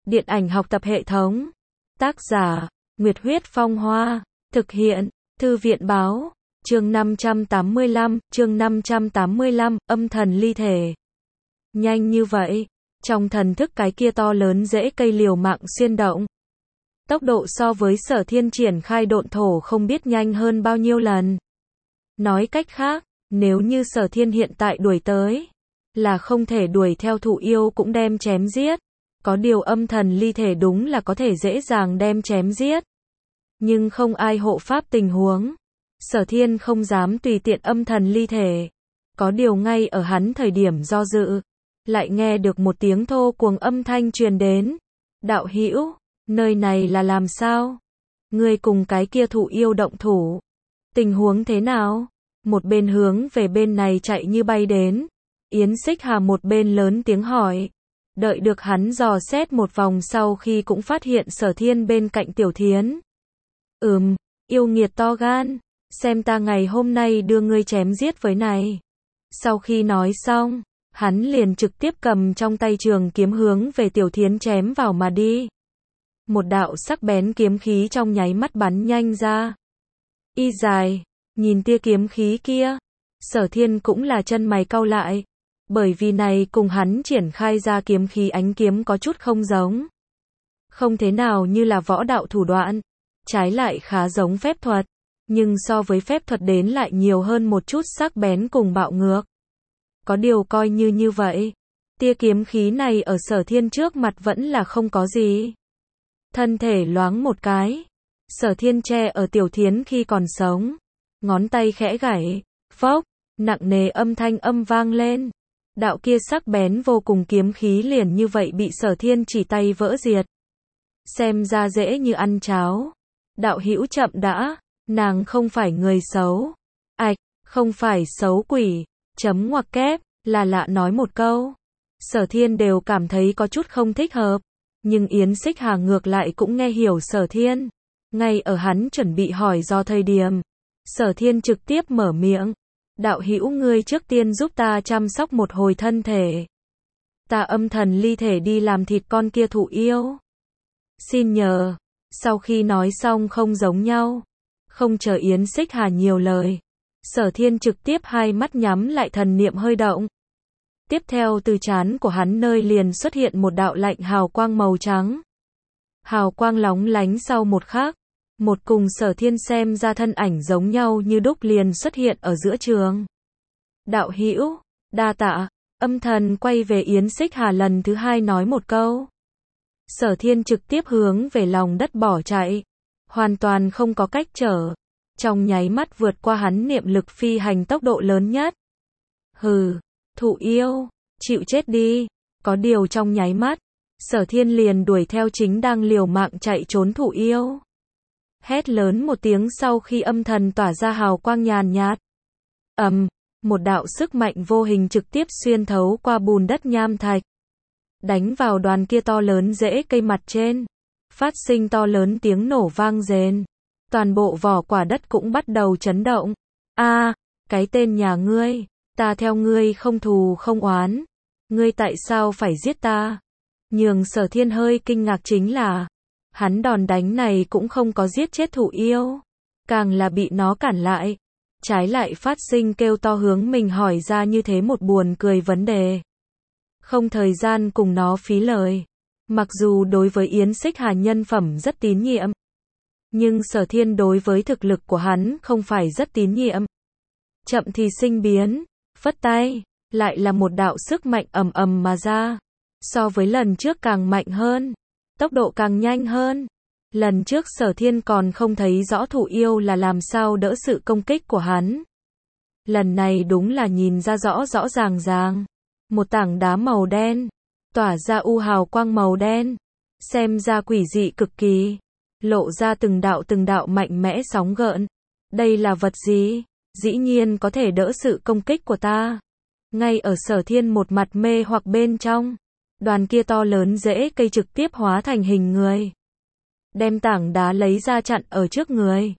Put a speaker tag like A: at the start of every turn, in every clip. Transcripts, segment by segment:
A: Điện ảnh học tập hệ thống. Tác giả, Nguyệt Huyết Phong Hoa. Thực hiện, Thư viện Báo. Chương 585, âm thần ly thể. Nhanh như vậy, trong thần thức cái kia to lớn rễ cây liều mạng xuyên động. Tốc độ so với Sở Thiên triển khai độn thổ không biết nhanh hơn bao nhiêu lần. Nói cách khác, nếu như Sở Thiên hiện tại đuổi tới, là không thể đuổi theo thụ yêu cũng đem chém giết. Có điều âm thần ly thể đúng là có thể dễ dàng đem chém giết. Nhưng không ai hộ pháp tình huống. Sở Thiên không dám tùy tiện âm thần ly thể. Có điều ngay ở hắn thời điểm do dự, lại nghe được một tiếng thô cuồng âm thanh truyền đến. Đạo hữu, nơi này là làm sao? Ngươi cùng cái kia thụ yêu động thủ. Tình huống thế nào? Một bên hướng về bên này chạy như bay đến. Yến Xích Hà một bên lớn tiếng hỏi. Đợi được hắn dò xét một vòng sau khi cũng phát hiện Sở Thiên bên cạnh Tiểu Thiến. Yêu nghiệt to gan, xem ta ngày hôm nay đưa ngươi chém giết với này. Sau khi nói xong, hắn liền trực tiếp cầm trong tay trường kiếm hướng về Tiểu Thiến chém vào mà đi. Một đạo sắc bén kiếm khí trong nháy mắt bắn nhanh ra. Y dài, nhìn tia kiếm khí kia, Sở Thiên cũng là chân mày cau lại. Bởi vì này cùng hắn triển khai ra kiếm khí ánh kiếm có chút không giống. Không thế nào như là võ đạo thủ đoạn, trái lại khá giống phép thuật, nhưng so với phép thuật đến lại nhiều hơn một chút sắc bén cùng bạo ngược. Có điều coi như vậy, tia kiếm khí này ở Sở Thiên trước mặt vẫn là không có gì. Thân thể loáng một cái, Sở Thiên che ở Tiểu Thiến khi còn sống, ngón tay khẽ gảy, phốc, nặng nề âm thanh vang lên. Đạo kia sắc bén vô cùng kiếm khí liền như vậy bị Sở Thiên chỉ tay vỡ diệt. Xem ra dễ như ăn cháo. Đạo hữu chậm đã, nàng không phải người xấu. Ạch, không phải xấu quỷ, chấm ngoặc kép, là lạ nói một câu. Sở Thiên đều cảm thấy có chút không thích hợp. Nhưng Yến Xích Hà ngược lại cũng nghe hiểu Sở Thiên. Ngay ở hắn chuẩn bị hỏi do thời điểm, Sở Thiên trực tiếp mở miệng. Đạo hữu ngươi trước tiên giúp ta chăm sóc một hồi thân thể. Ta âm thần ly thể đi làm thịt con kia thụ yêu. Xin nhờ. Sau khi nói xong không giống nhau. Không chờ Yến Xích Hà nhiều lời. Sở Thiên trực tiếp hai mắt nhắm lại thần niệm hơi động. Tiếp theo từ trán của hắn nơi liền xuất hiện một đạo lạnh hào quang màu trắng. Hào quang lóng lánh sau một khắc. Một cùng Sở Thiên xem ra thân ảnh giống nhau như đúc liền xuất hiện ở giữa trường. Đạo hữu, đa tạ, âm thần quay về Yến Xích Hà lần thứ hai nói một câu. Sở Thiên trực tiếp hướng về lòng đất bỏ chạy. Hoàn toàn không có cách trở. Trong nháy mắt vượt qua hắn niệm lực phi hành tốc độ lớn nhất. Hừ, thụ yêu, chịu chết đi. Có điều trong nháy mắt, Sở Thiên liền đuổi theo chính đang liều mạng chạy trốn thụ yêu. Hét lớn một tiếng sau khi âm thần tỏa ra hào quang nhàn nhạt. Một đạo sức mạnh vô hình trực tiếp xuyên thấu qua bùn đất nham thạch. Đánh vào đoàn kia to lớn rễ cây mặt trên. Phát sinh to lớn tiếng nổ vang rền. Toàn bộ vỏ quả đất cũng bắt đầu chấn động. Cái tên nhà ngươi, ta theo ngươi không thù không oán. Ngươi tại sao phải giết ta? Nhường Sở Thiên hơi kinh ngạc chính là hắn đòn đánh này cũng không có giết chết thụ yêu, càng là bị nó cản lại, trái lại phát sinh kêu to hướng mình hỏi ra như thế một buồn cười vấn đề. Không thời gian cùng nó phí lời. Mặc dù đối với Yến Xích Hà nhân phẩm rất tín nhiệm, nhưng Sở Thiên đối với thực lực của hắn không phải rất tín nhiệm. Chậm thì sinh biến, phất tay, lại là một đạo sức mạnh mà ra. So với lần trước càng mạnh hơn. Tốc độ càng nhanh hơn. Lần trước Sở Thiên còn không thấy rõ thụ yêu là làm sao đỡ sự công kích của hắn. Lần này đúng là nhìn ra rõ ràng. Một tảng đá màu đen, tỏa ra hào quang màu đen, xem ra quỷ dị cực kỳ, lộ ra từng đạo mạnh mẽ sóng gợn. Đây là vật gì? Dĩ nhiên có thể đỡ sự công kích của ta. Ngay ở Sở Thiên một mặt mê hoặc bên trong. Đoàn kia to lớn rễ cây trực tiếp hóa thành hình người. Đem tảng đá lấy ra chặn ở trước người.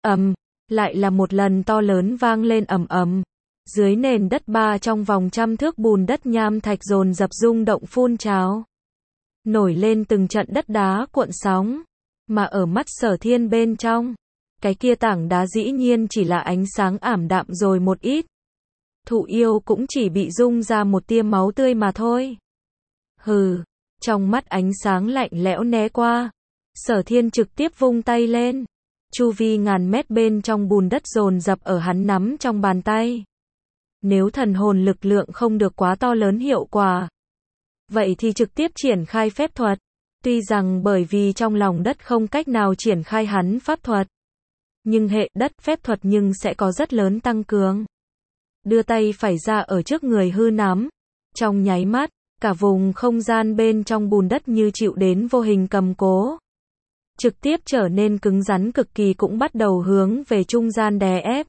A: Lại là một lần to lớn vang lên Dưới nền đất trong vòng trăm thước bùn đất nham thạch dồn dập rung động phun trào. nổi lên từng trận đất đá cuộn sóng. Mà ở mắt Sở Thiên bên trong, cái kia tảng đá dĩ nhiên chỉ là ánh sáng ảm đạm rồi một ít. Thụ yêu cũng chỉ bị rung ra một tia máu tươi mà thôi. Hừ, trong mắt ánh sáng lạnh lẽo né qua. Sở Thiên trực tiếp vung tay lên. Chu vi ngàn mét bên trong bùn đất dồn dập ở hắn nắm trong bàn tay. Nếu thần hồn lực lượng không được quá to lớn hiệu quả, vậy thì trực tiếp triển khai phép thuật. Tuy rằng bởi vì trong lòng đất không cách nào triển khai hắn pháp thuật, nhưng hệ đất phép thuật nhưng sẽ có rất lớn tăng cường. Đưa tay phải ra ở trước người hư nắm. Trong nháy mắt, cả vùng không gian bên trong bùn đất như chịu đến vô hình cầm cố. Trực tiếp trở nên cứng rắn cực kỳ cũng bắt đầu hướng về trung gian đè ép.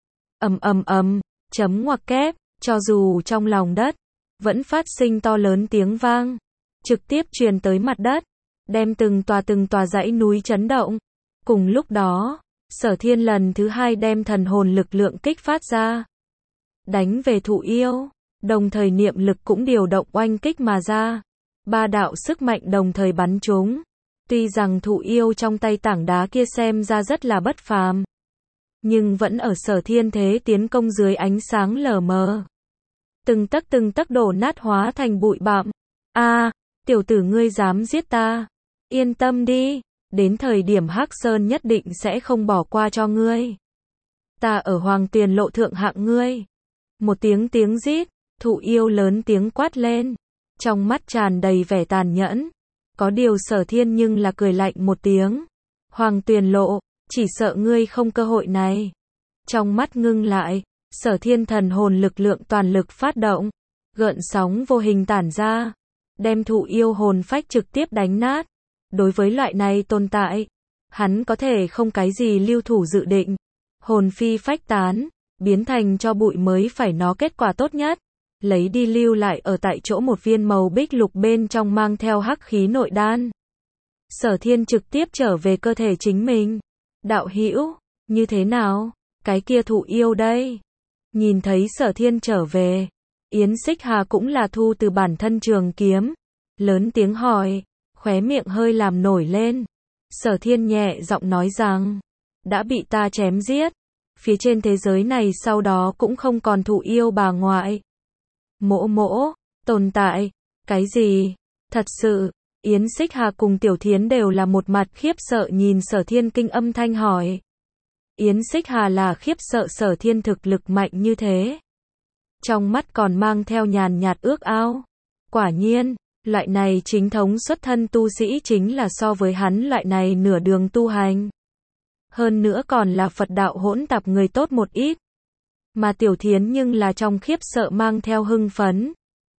A: Chấm ngoặc kép, cho dù trong lòng đất, vẫn phát sinh to lớn tiếng vang. Trực tiếp truyền tới mặt đất, đem từng tòa dãy núi chấn động. Cùng lúc đó, Sở Thiên lần thứ hai đem thần hồn lực lượng kích phát ra. Đánh về thụ yêu, đồng thời niệm lực cũng điều động oanh kích mà ra. Ba đạo sức mạnh đồng thời bắn trúng. Tuy rằng thụ yêu trong tay tảng đá kia xem ra rất là bất phàm, nhưng vẫn ở Sở Thiên thế tiến công dưới ánh sáng lờ mờ. Từng tấc đổ nát hóa thành bụi bặm. Tiểu tử ngươi dám giết ta. Yên tâm đi, đến thời điểm Hắc Sơn nhất định sẽ không bỏ qua cho ngươi. Ta ở Hoàng Tuyền Lộ thượng hạng ngươi. Một tiếng rít, thụ yêu lớn tiếng quát lên. Trong mắt tràn đầy vẻ tàn nhẫn. Có điều Sở Thiên nhưng là cười lạnh một tiếng. Hoàng Tuyền Lộ, chỉ sợ ngươi không cơ hội này. Trong mắt ngưng lại, Sở Thiên thần hồn lực lượng toàn lực phát động. Gợn sóng vô hình tản ra. Đem thụ yêu hồn phách trực tiếp đánh nát. Đối với loại này tồn tại, hắn có thể không cái gì lưu thủ dự định. Hồn phi phách tán, biến thành cho bụi mới phải nó kết quả tốt nhất. Lấy đi lưu lại ở tại chỗ một viên màu bích lục bên trong mang theo hắc khí nội đan. Sở Thiên trực tiếp trở về cơ thể chính mình. Đạo hữu, như thế nào? Cái kia thụ yêu đây. Nhìn thấy Sở Thiên trở về, Yến Xích Hà cũng là thu từ bản thân trường kiếm. Lớn tiếng hỏi, khóe miệng hơi làm nổi lên. Sở Thiên nhẹ giọng nói rằng, đã bị ta chém giết. Phía trên thế giới này sau đó cũng không còn thụ yêu bà ngoại. Mỗ, tồn tại, cái gì? Thật sự, Yến Xích Hà cùng Tiểu Thiến đều là một mặt khiếp sợ nhìn Sở Thiên kinh âm thanh hỏi. Yến Xích Hà là khiếp sợ Sở Thiên thực lực mạnh như thế. Trong mắt còn mang theo nhàn nhạt ước ao. Quả nhiên, loại này chính thống xuất thân tu sĩ chính là so với hắn loại này nửa đường tu hành. Hơn nữa còn là Phật đạo hỗn tạp người tốt một ít. Mà Tiểu Thiến nhưng là trong khiếp sợ mang theo hưng phấn.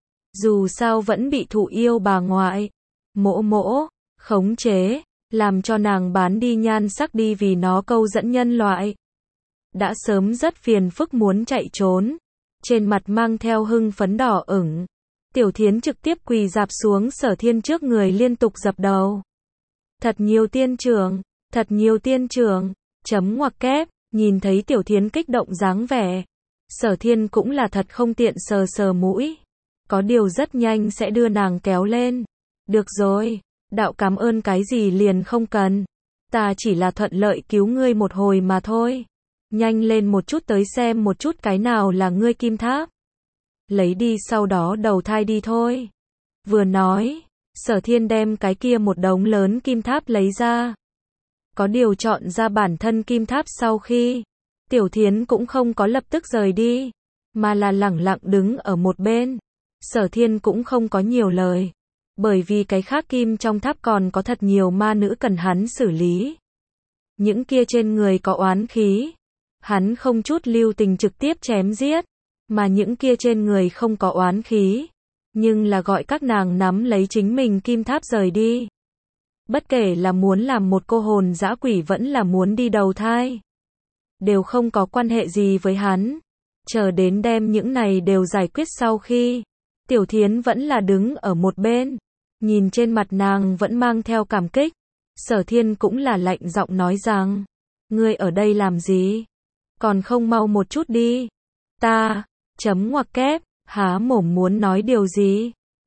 A: Dù sao vẫn bị thụ yêu bà ngoại. Mỗ, khống chế, làm cho nàng bán đi nhan sắc đi vì nó câu dẫn nhân loại. Đã sớm rất phiền phức muốn chạy trốn. Trên mặt mang theo hưng phấn đỏ ửng. Tiểu Thiến trực tiếp quỳ rạp xuống Sở Thiên trước người liên tục dập đầu. Thật nhiều tiên trưởng, chấm ngoặc kép, nhìn thấy Tiểu Thiến kích động dáng vẻ. Sở Thiên cũng là thật không tiện sờ mũi. Có điều rất nhanh sẽ đưa nàng kéo lên. Được rồi, đạo cảm ơn cái gì liền không cần. Ta chỉ là thuận lợi cứu ngươi một hồi mà thôi. Nhanh lên một chút tới xem một chút cái nào là ngươi kim tháp. Lấy đi sau đó đầu thai đi thôi. Vừa nói, Sở Thiên đem cái kia một đống lớn kim tháp lấy ra. Có điều chọn ra bản thân kim tháp sau khi, Tiểu Thiến cũng không có lập tức rời đi, mà là lẳng lặng đứng ở một bên. Sở Thiên cũng không có nhiều lời, bởi vì cái khác kim trong tháp còn có thật nhiều ma nữ cần hắn xử lý. Những kia trên người có oán khí, hắn không chút lưu tình trực tiếp chém giết, mà những kia trên người không có oán khí, nhưng là gọi các nàng nắm lấy chính mình kim tháp rời đi. Bất kể là muốn làm một cô hồn dã quỷ vẫn là muốn đi đầu thai, đều không có quan hệ gì với hắn. Chờ đến đem những này đều giải quyết sau khi, Tiểu Thiến vẫn là đứng ở một bên, nhìn trên mặt nàng vẫn mang theo cảm kích. Sở Thiên cũng là lạnh giọng nói rằng, ngươi ở đây làm gì? Còn không mau một chút đi. Ta, chấm ngoặc kép, há mồm muốn nói điều gì?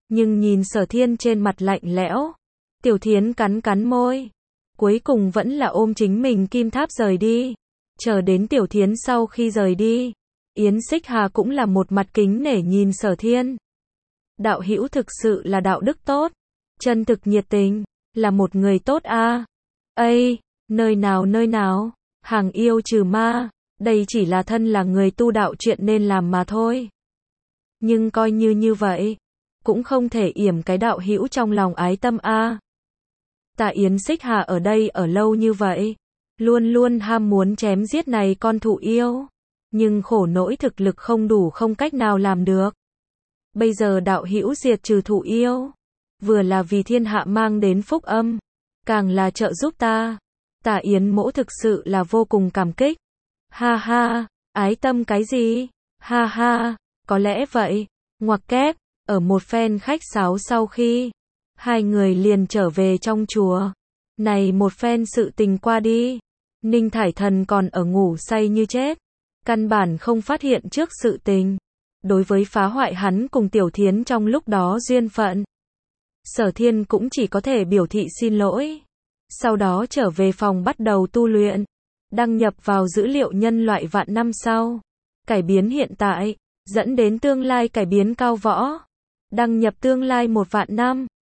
A: Nhưng nhìn Sở Thiên trên mặt lạnh lẽo, Tiểu Thiến cắn cắn môi. Cuối cùng vẫn là ôm chính mình kim tháp rời đi. Chờ đến Tiểu Thiến sau khi rời đi, Yến Xích Hà cũng là một mặt kính nể nhìn Sở Thiên. Đạo hữu thực sự là đạo đức tốt, chân thực nhiệt tình, là một người tốt a. Ây, nơi nào, hàng yêu trừ ma, đây chỉ là thân là người tu đạo chuyện nên làm mà thôi. Nhưng coi như vậy, cũng không thể yểm cái đạo hữu trong lòng ái tâm a. Ta Yến Xích Hà ở đây ở lâu như vậy, luôn luôn ham muốn chém giết này con thụ yêu, nhưng khổ nỗi thực lực không đủ, không cách nào làm được. Bây giờ đạo hữu diệt trừ thụ yêu, vừa là vì thiên hạ mang đến phúc âm, càng là trợ giúp ta. Ta Yến mỗ thực sự là vô cùng cảm kích. Ha ha, ái tâm cái gì? Ha ha, có lẽ vậy. Ngoặc kép, ở một phen khách sáo sau khi hai người liền trở về trong chùa. Này một phen sự tình qua đi, Ninh Thải Thần còn ở ngủ say như chết, căn bản không phát hiện trước sự tình. Đối với phá hoại hắn cùng Tiểu Thiến trong lúc đó duyên phận, Sở Thiên cũng chỉ có thể biểu thị xin lỗi. Sau đó trở về phòng bắt đầu tu luyện, đăng nhập vào dữ liệu nhân loại vạn năm sau, cải biến hiện tại, dẫn đến tương lai cải biến cao võ, đăng nhập tương lai 1 vạn năm.